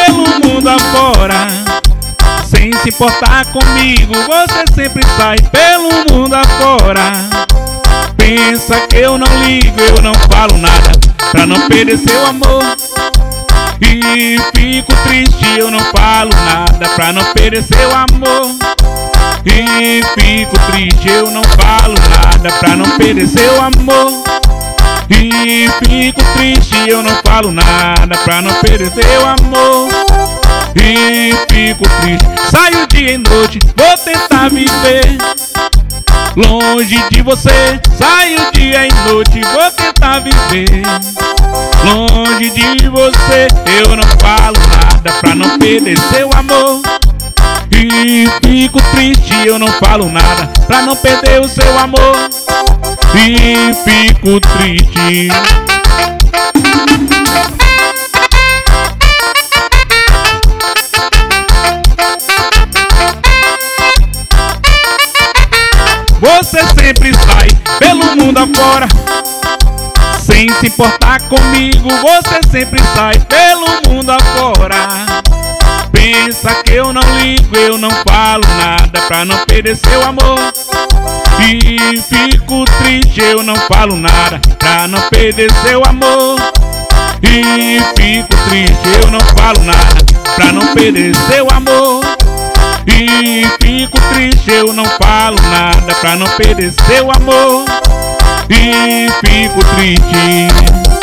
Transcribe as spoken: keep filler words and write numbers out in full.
pelo mundo afora. Sem se importar comigo, você sempre sai pelo mundo afora. Pensa que eu não ligo, eu não falo nada pra não perder seu amor. E fico triste, eu não falo nada pra não perder seu amor. E fico triste, eu não falo nada pra não perder seu amor. E fico triste, eu não falo nada pra não perder seu amor. E fico triste, saio dia e noite, vou tentar viver longe de você. Saio dia e noite, vou tentar viver longe de você. Eu não falo nada pra não perder seu amor. E fico triste, eu não falo nada pra não perder o seu amor. E fico triste. Você sempre sai pelo mundo afora. Sem se importar comigo, você sempre sai pelo mundo afora. Pensa que eu não ligo, eu não falo nada pra não perder seu amor. E fico triste, eu não falo nada pra não perder seu amor. E fico triste, eu não falo nada pra não perder seu amor. E fico triste, eu não falo nada pra não perder seu amor. E fico triste.